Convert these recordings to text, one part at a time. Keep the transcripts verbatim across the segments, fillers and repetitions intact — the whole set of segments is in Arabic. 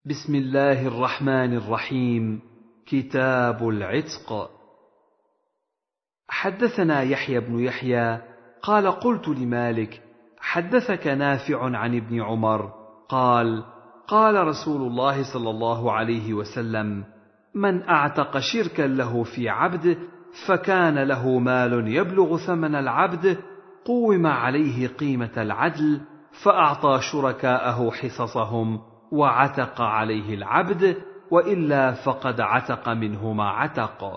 بسم الله الرحمن الرحيم. كتاب العتق. حدثنا يحيى بن يحيى قال قلت لمالك حدثك نافع عن ابن عمر قال قال رسول الله صلى الله عليه وسلم: من أعتق شركا له في عبد فكان له مال يبلغ ثمن العبد قوم عليه قيمة العدل فأعطى شركاءه حصصهم وعتق عليه العبد، وإلا فقد عتق منه ما عتق.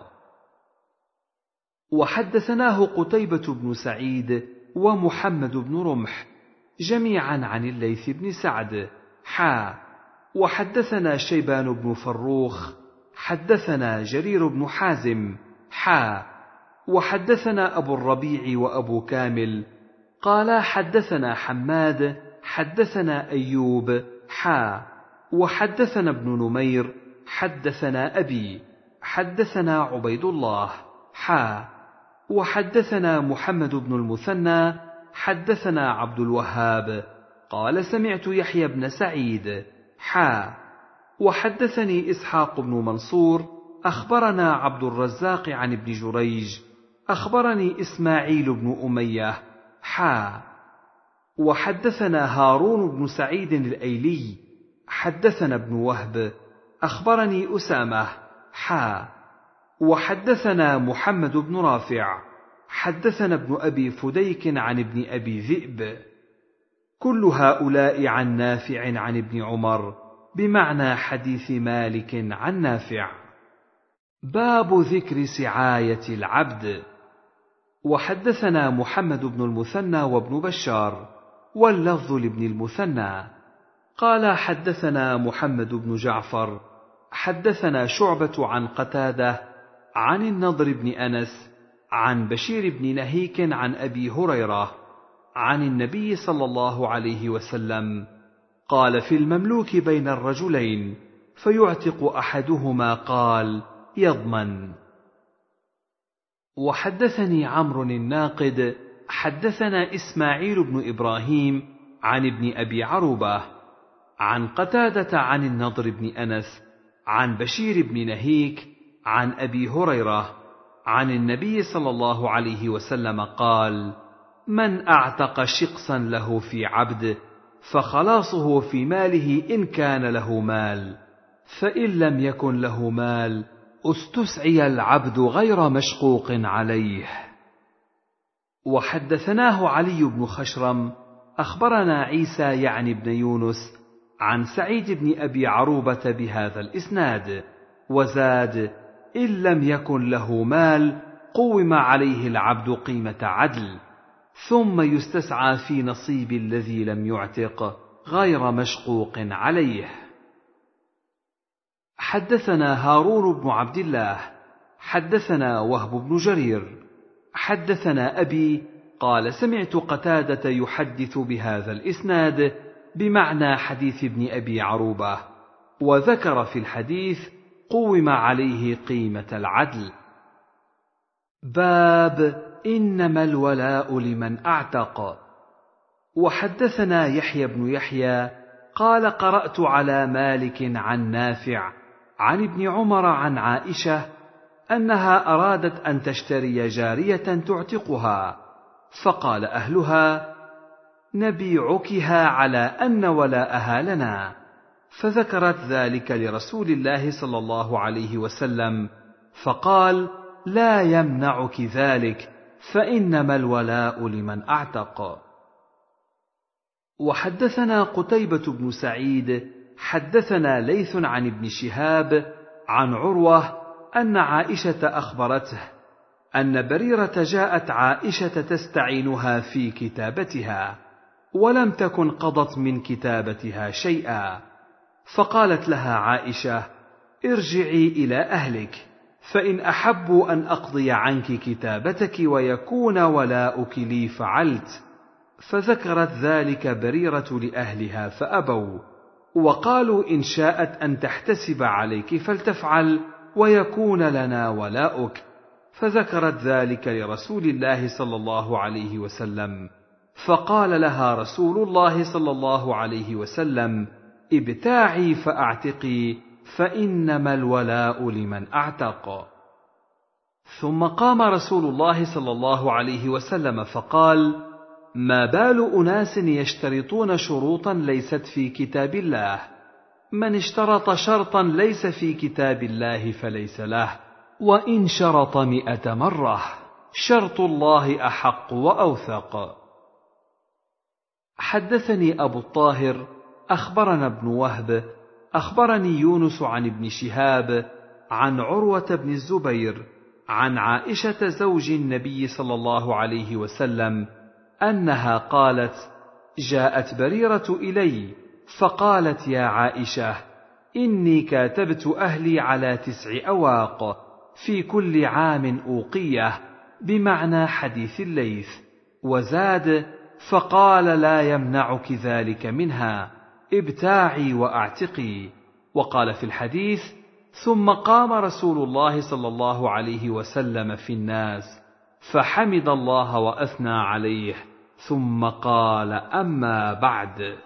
وحدثناه قتيبة بن سعيد ومحمد بن رمح جميعا عن الليث بن سعد حا وحدثنا شيبان بن فروخ حدثنا جرير بن حازم حا وحدثنا أبو الربيع وأبو كامل قال حدثنا حماد حدثنا أيوب حا وحدثنا ابن نمير حدثنا أبي حدثنا عبيد الله حا وحدثنا محمد بن المثنى حدثنا عبد الوهاب قال سمعت يحيى بن سعيد حا وحدثني إسحاق بن منصور أخبرنا عبد الرزاق عن ابن جريج أخبرني إسماعيل بن أمية حا وحدثنا هارون بن سعيد الأيلي حدثنا ابن وهب أخبرني أسامة حا وحدثنا محمد بن رافع حدثنا ابن أبي فديك عن ابن أبي ذئب كل هؤلاء عن نافع عن ابن عمر بمعنى حديث مالك عن نافع. باب ذكر سعاية العبد. وحدثنا محمد بن المثنى وابن بشار واللفظ لابن المثنى قال حدثنا محمد بن جعفر حدثنا شعبة عن قتادة عن النضر بن أنس عن بشير بن نهيك عن أبي هريرة عن النبي صلى الله عليه وسلم قال في المملوك بين الرجلين فيعتق أحدهما قال يضمن. وحدثني عمرو الناقد حدثنا إسماعيل بن إبراهيم عن ابن أبي عروبة عن قتادة عن النضر بن أنس عن بشير بن نهيك عن أبي هريرة عن النبي صلى الله عليه وسلم قال: من أعتق شقصا له في عبد فخلاصه في ماله إن كان له مال، فإن لم يكن له مال استسعي العبد غير مشقوق عليه. وحدثناه علي بن خشرم أخبرنا عيسى يعني بن يونس عن سعيد بن أبي عروبة بهذا الإسناد وزاد: إن لم يكن له مال قوم عليه العبد قيمة عدل ثم يستسعى في نصيب الذي لم يعتق غير مشقوق عليه. حدثنا هارون بن عبد الله حدثنا وهب بن جرير حدثنا أبي قال سمعت قتادة يحدث بهذا الإسناد بمعنى حديث ابن أبي عروبة وذكر في الحديث قوم عليه قيمة العدل. باب إنما الولاء لمن أعتق. وحدثنا يحيى بن يحيى قال قرأت على مالك عن نافع عن ابن عمر عن عائشة أنها أرادت أن تشتري جارية تعتقها فقال أهلها: نبيعكها على أن ولاءها لنا، فذكرت ذلك لرسول الله صلى الله عليه وسلم فقال: لا يمنعك ذلك، فإنما الولاء لمن أعتق. وحدثنا قتيبة بن سعيد حدثنا ليث عن ابن شهاب عن عروة أن عائشة أخبرته أن بريرة جاءت عائشة تستعينها في كتابتها ولم تكن قضت من كتابتها شيئا، فقالت لها عائشة: ارجعي إلى أهلك، فإن أحبوا أن أقضي عنك كتابتك ويكون ولاؤك لي فعلت. فذكرت ذلك بريرة لأهلها فأبوا، وقالوا إن شاءت أن تحتسب عليك فلتفعل ويكون لنا ولاؤك. فذكرت ذلك لرسول الله صلى الله عليه وسلم، فقال لها رسول الله صلى الله عليه وسلم: ابتاعي فأعتقي فإنما الولاء لمن أعتق. ثم قام رسول الله صلى الله عليه وسلم فقال: ما بال أناس يشترطون شروطا ليست في كتاب الله؟ من اشترط شرطا ليس في كتاب الله فليس له، وإن شرط مئة مرة، شرط الله أحق وأوثق. حدثني أبو الطاهر أخبرنا ابن وهب أخبرني يونس عن ابن شهاب عن عروة بن الزبير عن عائشة زوج النبي صلى الله عليه وسلم أنها قالت: جاءت بريرة إلي فقالت: يا عائشة، إني كاتبت أهلي على تسع أواق في كل عام أوقية، بمعنى حديث الليث، وزاد فقال: لا يمنعك ذلك منها، ابتاعي وأعتقي. وقال في الحديث: ثم قام رسول الله صلى الله عليه وسلم في الناس فحمد الله وأثنى عليه، ثم قال: أما بعد.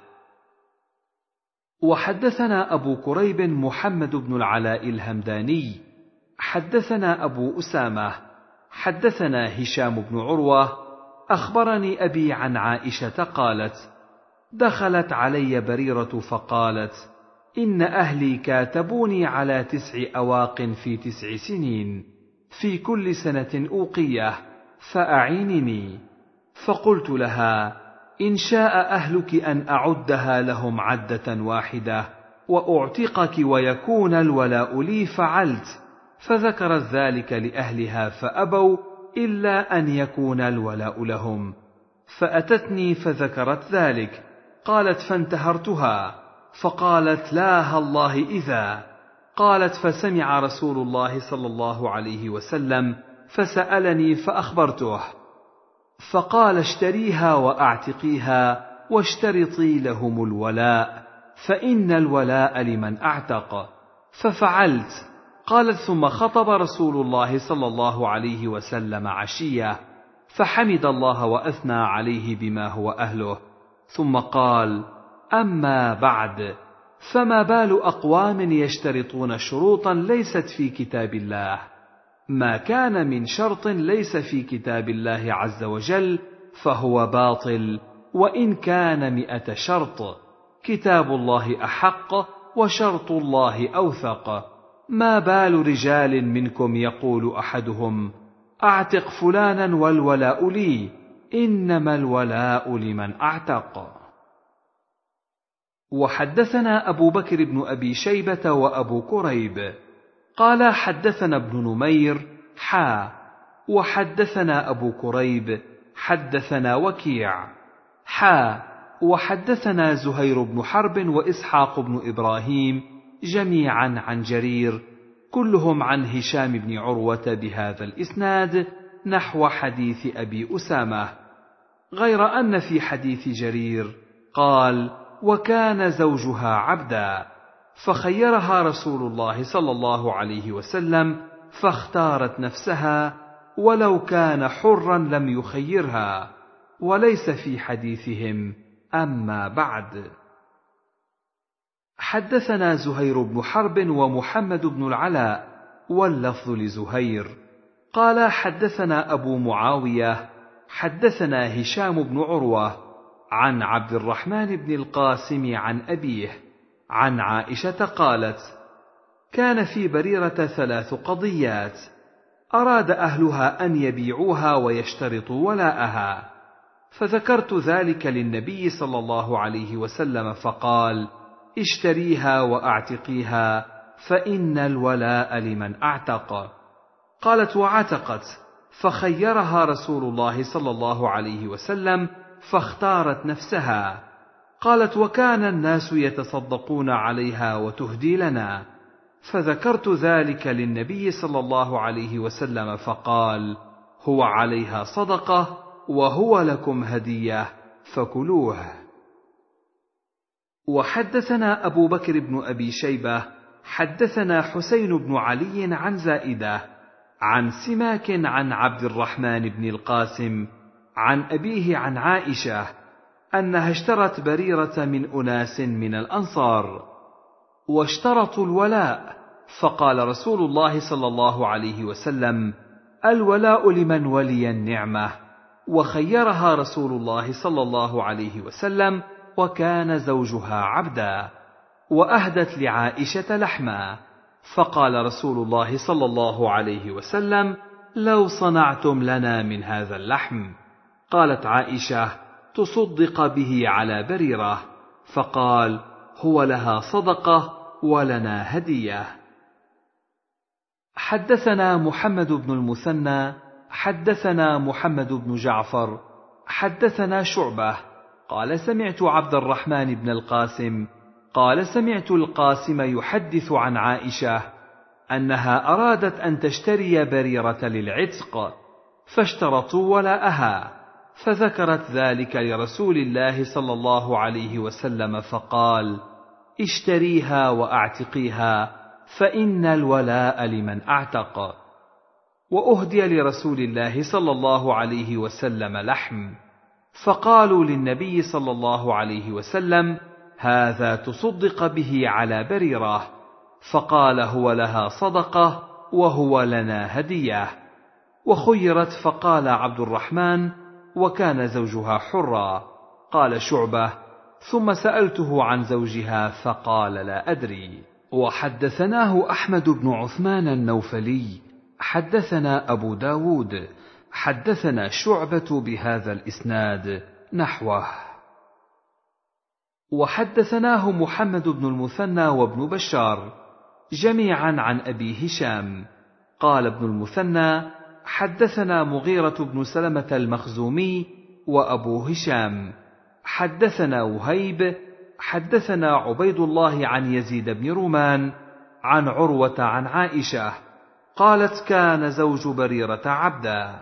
وحدثنا أبو كريب محمد بن العلاء الهمداني حدثنا أبو أسامة حدثنا هشام بن عروة أخبرني أبي عن عائشة قالت: دخلت علي بريرة فقالت: إن أهلي كاتبوني على تسع أواق في تسع سنين، في كل سنة أوقية، فأعينني. فقلت لها: إن شاء أهلك أن أعدها لهم عدة واحدة وأعتقك ويكون الولاء لي فعلت. فذكرت ذلك لأهلها فأبوا إلا أن يكون الولاء لهم. فأتتني فذكرت ذلك، قالت: فانتهرتها، فقالت: لا الله إذا. قالت: فسمع رسول الله صلى الله عليه وسلم فسألني فأخبرته، فقال: اشتريها وأعتقيها واشترطي لهم الولاء، فإن الولاء لمن أعتق. ففعلت. قالت: ثم خطب رسول الله صلى الله عليه وسلم عشية فحمد الله وأثنى عليه بما هو أهله، ثم قال: أما بعد، فما بال أقوام يشترطون شروطا ليست في كتاب الله؟ ما كان من شرط ليس في كتاب الله عز وجل فهو باطل، وإن كان مئة شرط. كتاب الله أحق وشرط الله أوثق. ما بال رجال منكم يقول أحدهم: أعتق فلانا والولاء لي، إنما الولاء لمن أعتق. وحدثنا أبو بكر بن أبي شيبة وأبو كريب قال: حدثنا ابن نمير حا وحدثنا أبو كريب حدثنا وكيع حا وحدثنا زهير بن حرب وإسحاق بن إبراهيم جميعا عن جرير كلهم عن هشام بن عروة بهذا الإسناد نحو حديث أبي أسامة، غير أن في حديث جرير قال: وكان زوجها عبدا، فخيرها رسول الله صلى الله عليه وسلم فاختارت نفسها، ولو كان حرا لم يخيرها. وليس في حديثهم أما بعد. حدثنا زهير بن حرب ومحمد بن العلاء واللفظ لزهير قال: حدثنا أبو معاوية حدثنا هشام بن عروة عن عبد الرحمن بن القاسم عن أبيه عن عائشة قالت: كان في بريرة ثلاث قضيات، أراد أهلها أن يبيعوها ويشترطوا ولاءها، فذكرت ذلك للنبي صلى الله عليه وسلم فقال: اشتريها وأعتقيها، فإن الولاء لمن أعتق. قالت: وعتقت، فخيرها رسول الله صلى الله عليه وسلم فاختارت نفسها. قالت: وكان الناس يتصدقون عليها وتهدي لنا، فذكرت ذلك للنبي صلى الله عليه وسلم فقال: هو عليها صدقة وهو لكم هدية فكلوه. وحدثنا أبو بكر بن أبي شيبة حدثنا حسين بن علي عن زائدة عن سماك عن عبد الرحمن بن القاسم عن أبيه عن عائشة أنها اشترت بريرة من أناس من الأنصار، واشترطوا الولاء، فقال رسول الله صلى الله عليه وسلم: الولاء لمن ولي النعمة. وخيرها رسول الله صلى الله عليه وسلم، وكان زوجها عبدا. وأهدت لعائشة لحما، فقال رسول الله صلى الله عليه وسلم: لو صنعتم لنا من هذا اللحم. قالت عائشة: تصدق به على بريرة، فقال: هو لها صدقة ولنا هدية. حدثنا محمد بن المثنى حدثنا محمد بن جعفر حدثنا شعبة قال سمعت عبد الرحمن بن القاسم قال سمعت القاسم يحدث عن عائشة أنها أرادت أن تشتري بريرة للعتق، فاشترطوا ولاءها، فذكرت ذلك لرسول الله صلى الله عليه وسلم، فقال: اشتريها وأعتقيها، فإن الولاء لمن أعتق. وأهدي لرسول الله صلى الله عليه وسلم لحم، فقالوا للنبي صلى الله عليه وسلم: هذا تصدق به على بريرة، فقال: هو لها صدقة وهو لنا هدية. وخيرت، فقال عبد الرحمن: وكان زوجها حرا. قال شعبة: ثم سألته عن زوجها فقال: لا أدري. وحدثناه أحمد بن عثمان النوفلي حدثنا أبو داود حدثنا شعبة بهذا الإسناد نحوه. وحدثناه محمد بن المثنى وابن بشار جميعا عن أبي هشام قال ابن المثنى: حدثنا مغيرة بن سلمة المخزومي وأبو هشام حدثنا وهيب حدثنا عبيد الله عن يزيد بن رومان عن عروة عن عائشة قالت: كان زوج بريرة عبدا.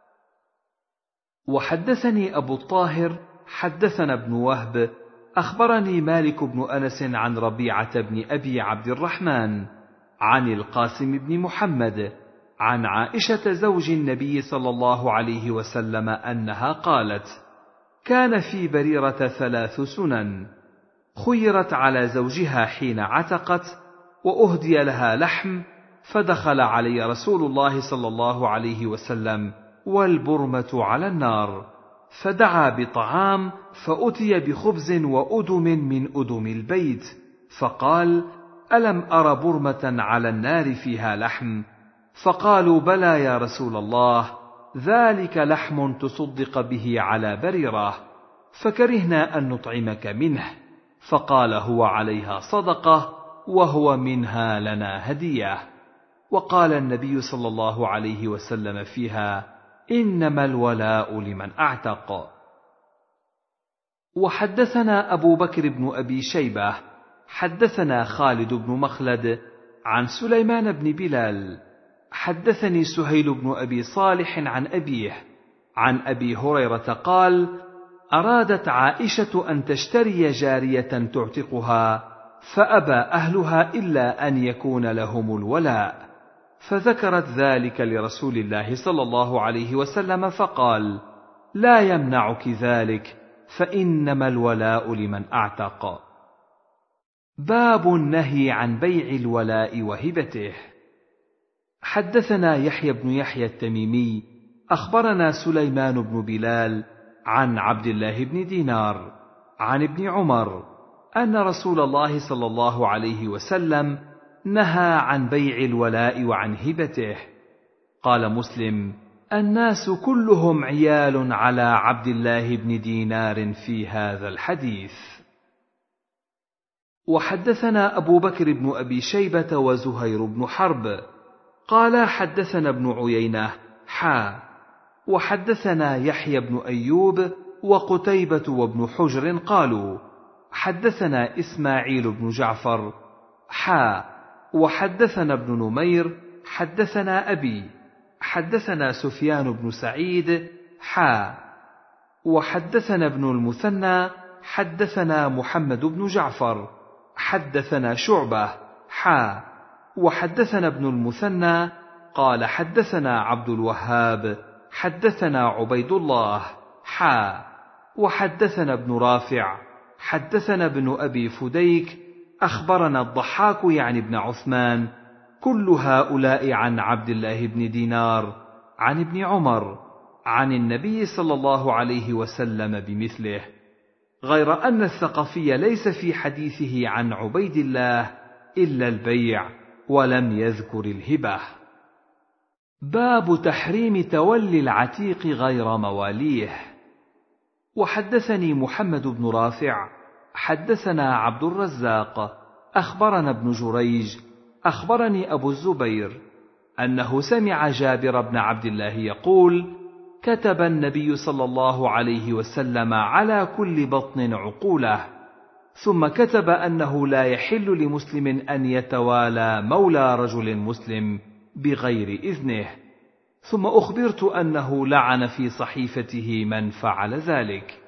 وحدثني أبو الطاهر حدثنا ابن وهب أخبرني مالك بن أنس عن ربيعة بن أبي عبد الرحمن عن القاسم بن محمد عن عائشة زوج النبي صلى الله عليه وسلم أنها قالت: كان في بريرة ثلاث سنن، خيرت على زوجها حين عتقت، وأهدي لها لحم، فدخل علي رسول الله صلى الله عليه وسلم والبرمة على النار، فدعا بطعام، فأتي بخبز وأدم من أدم البيت، فقال: ألم أر برمة على النار فيها لحم؟ فقالوا: بلى يا رسول الله، ذلك لحم تصدق به على بريرة، فكرهنا أن نطعمك منه. فقال: هو عليها صدقة وهو منها لنا هدية. وقال النبي صلى الله عليه وسلم فيها: إنما الولاء لمن أعتق. وحدثنا أبو بكر بن أبي شيبة حدثنا خالد بن مخلد عن سليمان بن بلال حدثني سهيل بن أبي صالح عن أبيه عن أبي هريرة قال: أرادت عائشة أن تشتري جارية تعتقها، فأبى أهلها إلا أن يكون لهم الولاء، فذكرت ذلك لرسول الله صلى الله عليه وسلم، فقال: لا يمنعك ذلك، فإنما الولاء لمن أعتق. باب النهي عن بيع الولاء وهبته. حدثنا يحيى بن يحيى التميمي أخبرنا سليمان بن بلال عن عبد الله بن دينار عن ابن عمر أن رسول الله صلى الله عليه وسلم نهى عن بيع الولاء وعن هبته. قال مسلم: الناس كلهم عيال على عبد الله بن دينار في هذا الحديث. وحدثنا أبو بكر بن أبي شيبة وزهير بن حرب قال حدثنا ابن عيينة حا وحدثنا يحيى بن أيوب وقتيبة وابن حجر قالوا حدثنا إسماعيل بن جعفر حا وحدثنا ابن نمير حدثنا أبي حدثنا سفيان بن سعيد حا وحدثنا ابن المثنى حدثنا محمد بن جعفر حدثنا شعبة حا وحدثنا ابن المثنى قال حدثنا عبد الوهاب حدثنا عبيد الله حا وحدثنا ابن رافع حدثنا ابن أبي فديك أخبرنا الضحاك يعني ابن عثمان، كل هؤلاء عن عبد الله بن دينار عن ابن عمر عن النبي صلى الله عليه وسلم بمثله، غير أن الثقفي ليس في حديثه عن عبيد الله إلا البيع ولم يذكر الهبة. باب تحريم تولي العتيق غير مواليه. وحدثني محمد بن رافع حدثنا عبد الرزاق أخبرنا ابن جريج أخبرني أبو الزبير أنه سمع جابر بن عبد الله يقول: كتب النبي صلى الله عليه وسلم على كل بطن عقوله، ثم كتب أنه لا يحل لمسلم أن يتوالى مولى رجل مسلم بغير إذنه، ثم أخبرت أنه لعن في صحيفته من فعل ذلك.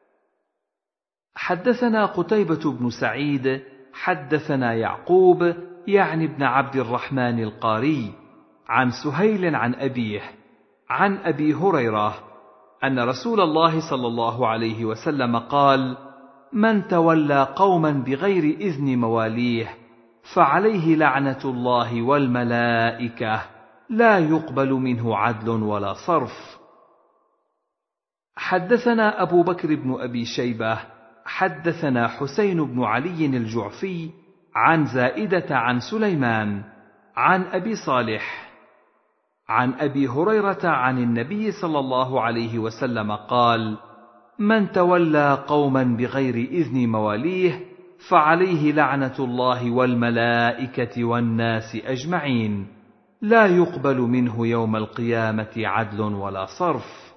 حدثنا قتيبة بن سعيد حدثنا يعقوب يعني ابن عبد الرحمن القاري عن سهيل عن أبيه عن أبي هريرة أن رسول الله صلى الله عليه وسلم قال: من تولى قوما بغير إذن مواليه فعليه لعنة الله والملائكة، لا يقبل منه عدل ولا صرف. حدثنا أبو بكر بن أبي شيبة حدثنا حسين بن علي الجعفي عن زائدة عن سليمان عن أبي صالح عن أبي هريرة عن النبي صلى الله عليه وسلم قال: من تولى قوما بغير إذن مواليه فعليه لعنة الله والملائكة والناس أجمعين، لا يقبل منه يوم القيامة عدل ولا صرف.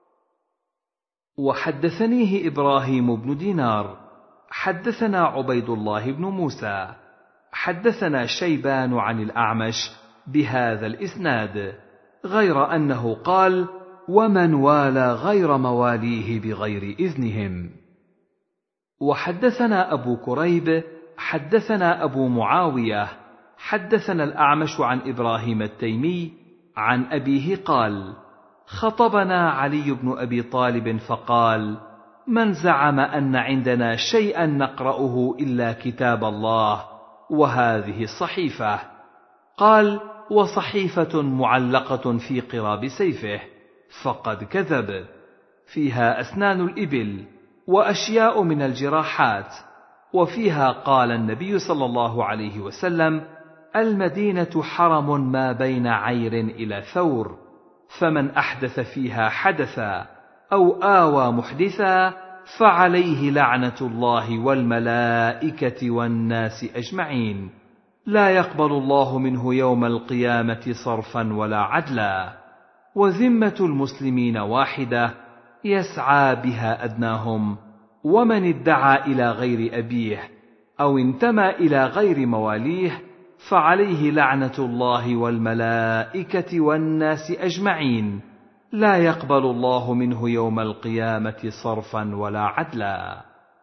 وحدثنيه إبراهيم بن دينار حدثنا عبيد الله بن موسى حدثنا شيبان عن الأعمش بهذا الإسناد، غير أنه قال: ومن والى غير مواليه بغير إذنهم. وحدثنا أبو كريب حدثنا أبو معاوية حدثنا الأعمش عن إبراهيم التيمي عن أبيه قال: خطبنا علي بن أبي طالب فقال: من زعم أن عندنا شيئا نقرأه إلا كتاب الله وهذه الصحيفة، قال: وصحيفة معلقة في قراب سيفه، فقد كذب، فيها أسنان الإبل وأشياء من الجراحات، وفيها قال النبي صلى الله عليه وسلم: المدينة حرم ما بين عير إلى ثور، فمن أحدث فيها حدثا أو آوى محدثا فعليه لعنة الله والملائكة والناس أجمعين، لا يقبل الله منه يوم القيامة صرفا ولا عدلا، وذمة المسلمين واحدة يسعى بها أدناهم، ومن ادعى إلى غير أبيه أو انتمى إلى غير مواليه فعليه لعنة الله والملائكة والناس أجمعين، لا يقبل الله منه يوم القيامة صرفا ولا عدلا.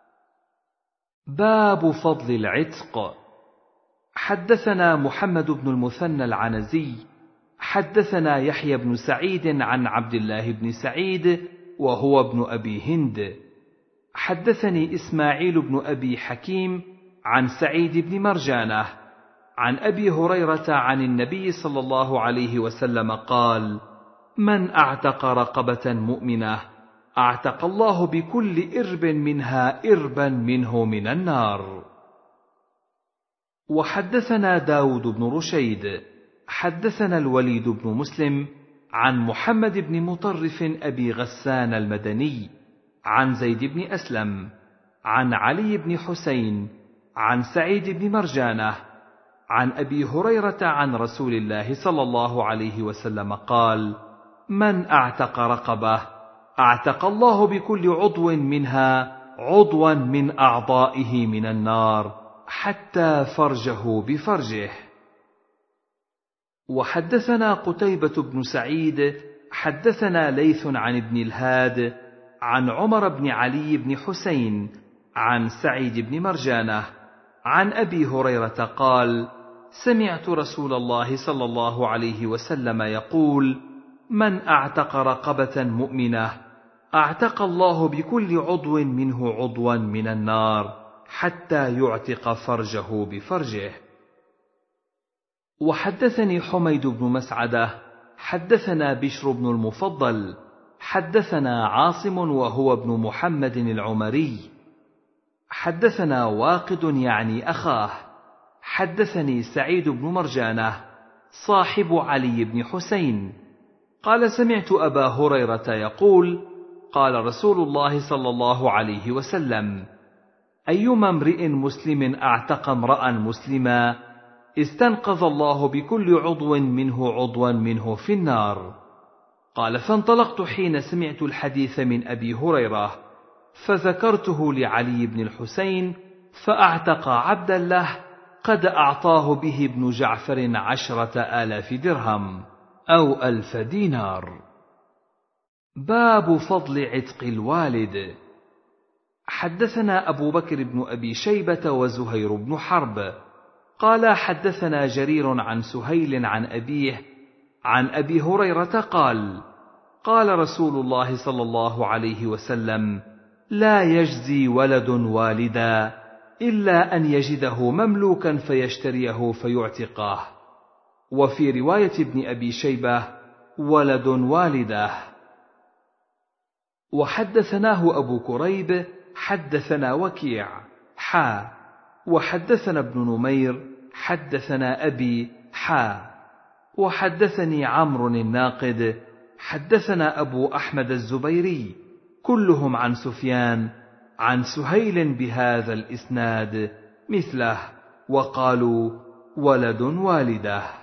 باب فضل العتق. حدثنا محمد بن المثنى العنزي حدثنا يحيى بن سعيد عن عبد الله بن سعيد وهو ابن أبي هند حدثني إسماعيل بن أبي حكيم عن سعيد بن مرجانة عن أبي هريرة عن النبي صلى الله عليه وسلم قال: من أعتق رقبة مؤمنة أعتق الله بكل إرب منها إربا منه من النار. وحدثنا داود بن رشيد حدثنا الوليد بن مسلم عن محمد بن مطرف أبي غسان المدني عن زيد بن أسلم عن علي بن حسين عن سعيد بن مرجانة عن أبي هريرة عن رسول الله صلى الله عليه وسلم قال: من أعتق رقبة أعتق الله بكل عضو منها عضوا من أعضائه من النار حتى فرجه بفرجه. وحدثنا قتيبة بن سعيد حدثنا ليث عن ابن الهاد عن عمر بن علي بن حسين عن سعيد بن مرجانة عن أبي هريرة قال: سمعت رسول الله صلى الله عليه وسلم يقول: من أعتق رقبة مؤمنة أعتق الله بكل عضو منه عضوا من النار حتى يعتق فرجه بفرجه. وحدثني حميد بن مسعدة حدثنا بشر بن المفضل حدثنا عاصم وهو ابن محمد العمري حدثنا واقد يعني أخاه حدثني سعيد بن مرجانة صاحب علي بن حسين قال سمعت أبا هريرة يقول قال رسول الله صلى الله عليه وسلم أيما امرئ مسلم أعتق امرأ مسلما استنقذ الله بكل عضو منه عضوا منه في النار. قال فانطلقت حين سمعت الحديث من أبي هريرة فذكرته لعلي بن الحسين فأعتق عبدا له قد أعطاه به ابن جعفر عشرة آلاف درهم أو ألف دينار. باب فضل عتق الوالد. حدثنا أبو بكر بن أبي شيبة وزهير بن حرب قال حدثنا جرير عن سهيل عن أبيه عن أبي هريرة قال قال رسول الله صلى الله عليه وسلم لا يجزي ولد والدا إلا أن يجده مملوكا فيشتريه فيعتقه. وفي رواية ابن أبي شيبة ولد والده. وحدثناه أبو كريب حدثنا وكيع حا وحدثنا ابن نمير حدثنا أبي حا وحدثني عمرو الناقد حدثنا أبو أحمد الزبيري كلهم عن سفيان عن سهيل بهذا الإسناد مثله وقالوا ولد والده.